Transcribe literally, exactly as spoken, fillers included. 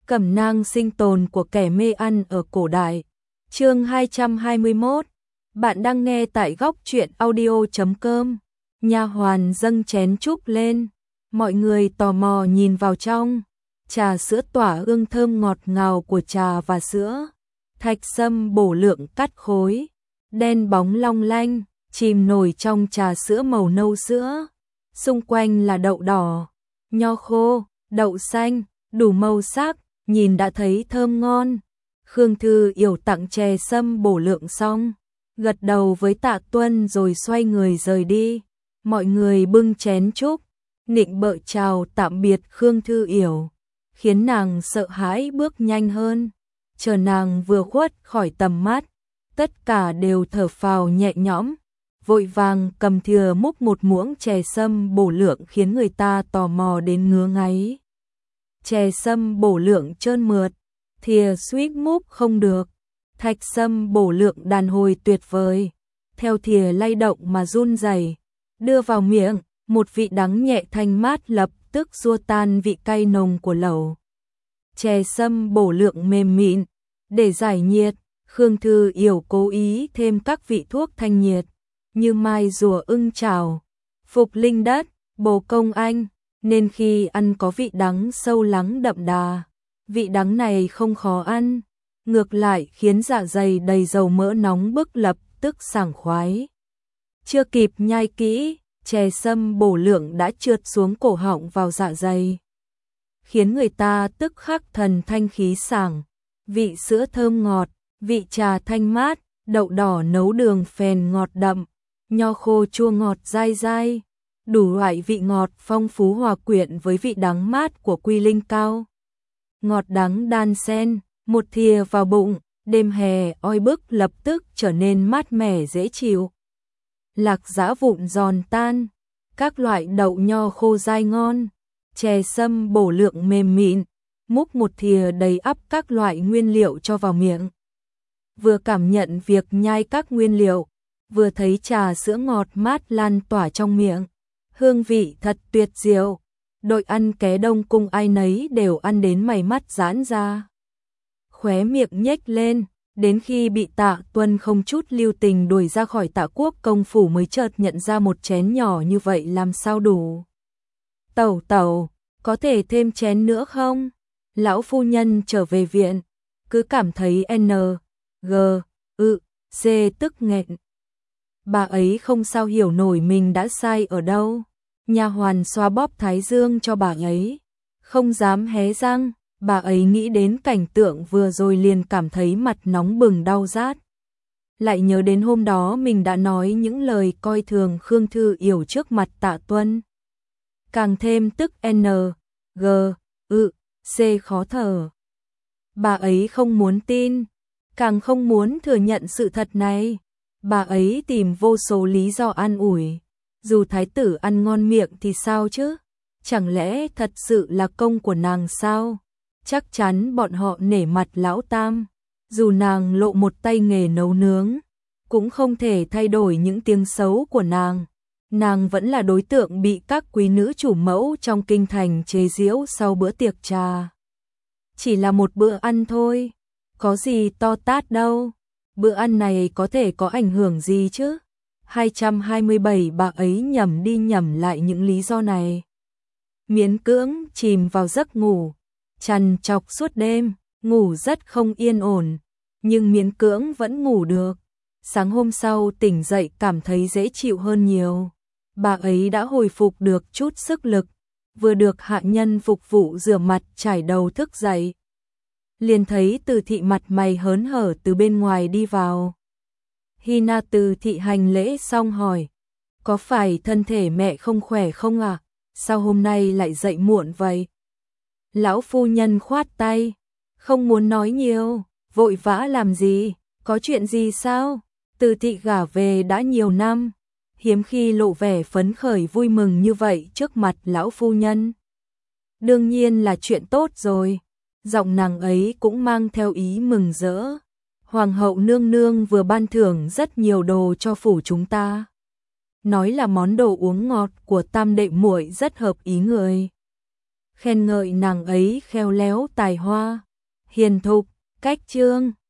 Cẩm nang sinh tồn của kẻ mê ăn ở cổ đại. Chương hai trăm hai mươi mốt. Bạn đang nghe tại góc truyện audio chấm com. Nha hoàn dâng chén trúc lên, mọi người tò mò nhìn vào trong. Trà sữa tỏa hương thơm ngọt ngào của trà và sữa. Thạch sâm bổ lượng cắt khối, đen bóng long lanh, chìm nổi trong trà sữa màu nâu sữa. Xung quanh là đậu đỏ, nho khô, đậu xanh, đủ màu sắc, nhìn đã thấy thơm ngon. Khương Thư Yểu tặng chè sâm bổ lượng xong, gật đầu với Tạ Tuân rồi xoay người rời đi. Mọi người bưng chén trúc, nịnh bợ chào tạm biệt Khương Thư Yểu, khiến nàng sợ hãi bước nhanh hơn. Chờ nàng vừa khuất khỏi tầm mắt, tất cả đều thở phào nhẹ nhõm, vội vàng cầm thìa múc một muỗng chè sâm bổ lượng khiến người ta tò mò đến ngứa ngáy. Chè sâm bổ lượng trơn mượt, thìa suýt múc không được. Thạch sâm bổ lượng đàn hồi tuyệt vời, theo thìa lay động mà run rẩy, đưa vào miệng, một vị đắng nhẹ thanh mát lập tức xua tan vị cay nồng của lẩu. Chè sâm bổ lượng mềm mịn, để giải nhiệt, Khương Thư Yểu cố ý thêm các vị thuốc thanh nhiệt, như mai rùa ưng chảo, phục linh đất, bồ công anh, nên khi ăn có vị đắng sâu lắng đậm đà. Vị đắng này không khó ăn, ngược lại khiến dạ dày đầy dầu mỡ nóng bức lập tức sảng khoái. Chưa kịp nhai kỹ, chè sâm bổ lượng đã trượt xuống cổ họng vào dạ dày, khiến người ta tức khắc thần thanh khí sảng. Vị sữa thơm ngọt, vị trà thanh mát, đậu đỏ nấu đường phèn ngọt đậm, nho khô chua ngọt dai dai, đủ loại vị ngọt phong phú hòa quyện với vị đắng mát của quy linh cao. Ngọt đắng đan xen, một thìa vào bụng, đêm hè oi bức lập tức trở nên mát mẻ dễ chịu. Lạc giã vụn giòn tan, các loại đậu nho khô dai ngon, chè sâm bổ lượng mềm mịn, múc một thìa đầy ắp các loại nguyên liệu cho vào miệng. Vừa cảm nhận việc nhai các nguyên liệu, vừa thấy trà sữa ngọt mát lan tỏa trong miệng, hương vị thật tuyệt diệu. Đội ăn ké Đông Cung ai nấy đều ăn đến mày mắt giãn ra, khóe miệng nhếch lên, đến khi bị Tạ Tuân không chút lưu tình đuổi ra khỏi Tạ Quốc công phủ mới chợt nhận ra một chén nhỏ như vậy làm sao đủ. Tẩu tẩu, có thể thêm chén nữa không? Lão phu nhân trở về viện, cứ cảm thấy N, G, ư, C tức nghẹn. Bà ấy không sao hiểu nổi mình đã sai ở đâu. Nha hoàn xoa bóp thái dương cho bà ấy, không dám hé răng. Bà ấy nghĩ đến cảnh tượng vừa rồi liền cảm thấy mặt nóng bừng đau rát. Lại nhớ đến hôm đó mình đã nói những lời coi thường Khương Thư Yểu trước mặt Tạ Tuân. Càng thêm tức N, G, ư, C khó thở. Bà ấy không muốn tin, càng không muốn thừa nhận sự thật này. Bà ấy tìm vô số lý do an ủi. Dù thái tử ăn ngon miệng thì sao chứ? Chẳng lẽ thật sự là công của nàng sao? Chắc chắn bọn họ nể mặt lão tam. Dù nàng lộ một tay nghề nấu nướng, cũng không thể thay đổi những tiếng xấu của nàng. Nàng vẫn là đối tượng bị các quý nữ chủ mẫu trong kinh thành chế giễu sau bữa tiệc trà. Chỉ là một bữa ăn thôi, có gì to tát đâu. Bữa ăn này có thể có ảnh hưởng gì chứ? hai trăm hai mươi bảy bà ấy nhẩm đi nhẩm lại những lý do này, miễn cưỡng chìm vào giấc ngủ, trằn trọc suốt đêm, ngủ rất không yên ổn, nhưng miễn cưỡng vẫn ngủ được. Sáng hôm sau tỉnh dậy cảm thấy dễ chịu hơn nhiều. Bà ấy đã hồi phục được chút sức lực, vừa được hạ nhân phục vụ rửa mặt chải đầu thức dậy, liền thấy Từ thị mặt mày hớn hở từ bên ngoài đi vào. Hy Na Từ thị hành lễ xong hỏi, có phải thân thể mẹ không khỏe không à? Sao hôm nay lại dậy muộn vậy? Lão phu nhân khoát tay, không muốn nói nhiều, vội vã làm gì, có chuyện gì sao? Từ thị gả về đã nhiều năm, hiếm khi lộ vẻ phấn khởi vui mừng như vậy trước mặt lão phu nhân. Đương nhiên là chuyện tốt rồi, giọng nàng ấy cũng mang theo ý mừng rỡ. Hoàng hậu nương nương vừa ban thưởng rất nhiều đồ cho phủ chúng ta, nói là món đồ uống ngọt của tam đệ muội rất hợp ý người. khen ngợi nàng ấy khéo léo tài hoa, hiền thục, cách chương.